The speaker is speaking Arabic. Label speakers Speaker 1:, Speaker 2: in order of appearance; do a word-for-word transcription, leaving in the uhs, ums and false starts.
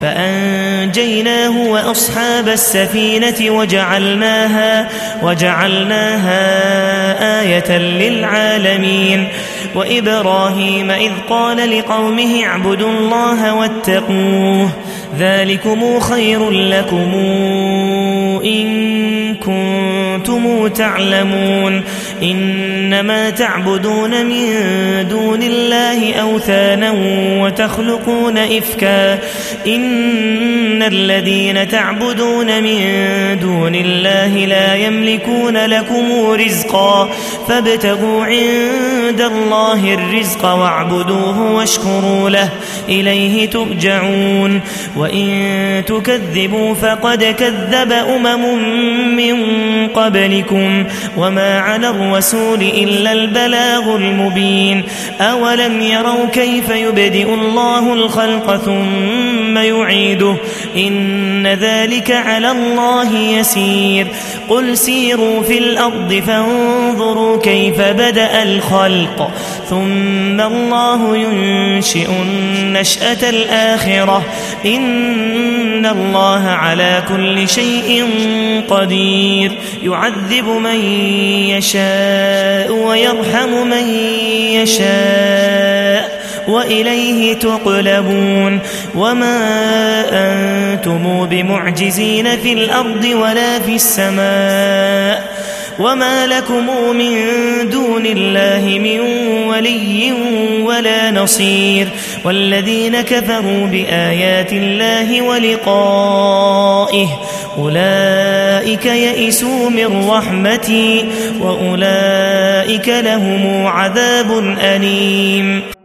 Speaker 1: فأنجيناه وأصحاب السفينة وجعلناها, وجعلناها آية للعالمين. وإبراهيم إذ قال لقومه اعبدوا الله واتقوه ذلكم خير لكم إن كنتم تعلمون إنما تعبدون من دون الله أوثانا وتخلقون إفكا إن الذين تعبدون من دون الله لا يملكون لكم رزقا فابتغوا عند الله الرزق واعبدوه واشكروا له إليه ترجعون. وإن تكذبوا فقد كذب أمم من قبلكم وما على الرسول إلا البلاغ المبين. أولم يروا كيف يبدئ الله الخلق ثم يعيده إن ذلك على الله يسير. قل سيروا في الأرض فانظروا كيف بدأ الخلق ثم الله ينشئ النشأة الآخرة إن الله على كل شيء قدير. يعذب من يشاء ويرحم من يشاء وإليه تقلبون. وما أنتم بمعجزين في الأرض ولا في السماء وما لكم من دون الله من ولي ولا نصير. والذين كفروا بآيات الله ولقائه أولئك يئسوا من رحمتي وأولئك لهم عذاب أليم.